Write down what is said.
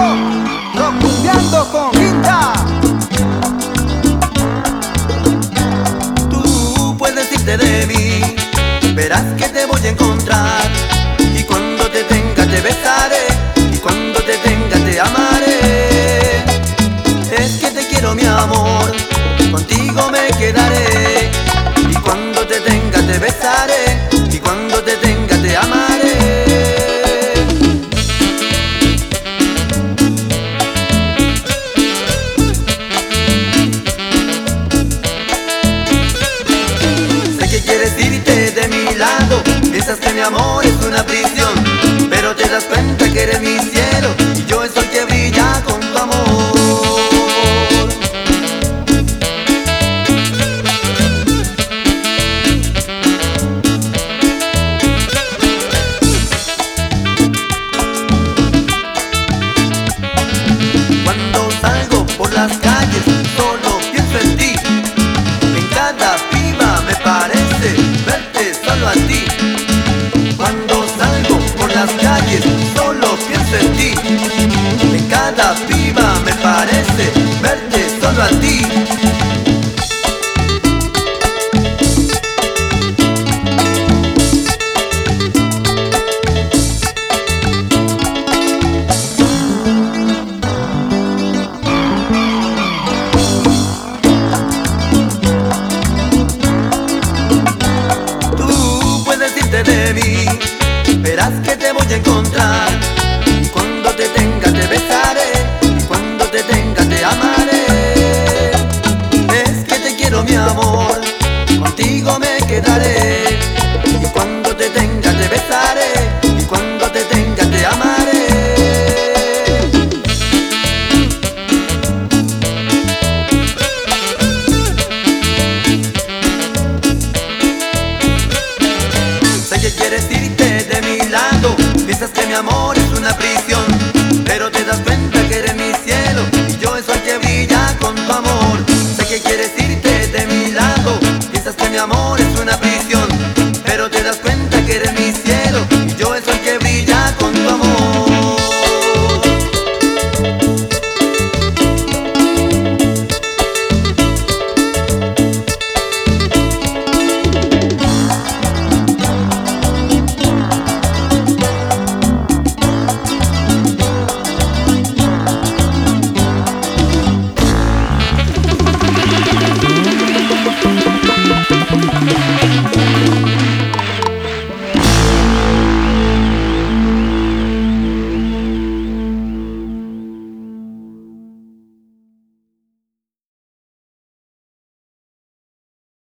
Rocumbiando con Guinda. Tú puedes irte de mí, verás que te voy a encontrar. Y cuando te tenga te besaré, y cuando te tenga te amaré. Es que te quiero, mi amor, contigo me quedaré. Y cuando te tenga te besaré, y cuando te tenga te amaré. Sé que quieres irte de mi lado, piensas que mi amor es una prisión, pero te das cuenta que eres mi cielo y yo soy que brilla con tu amor. Cuando salgo por las calles solo pienso en ti. En cada piba me parece verte solo a ti. Cuando salgo por las calles solo pienso en ti. En cada piba me parece verte solo a ti.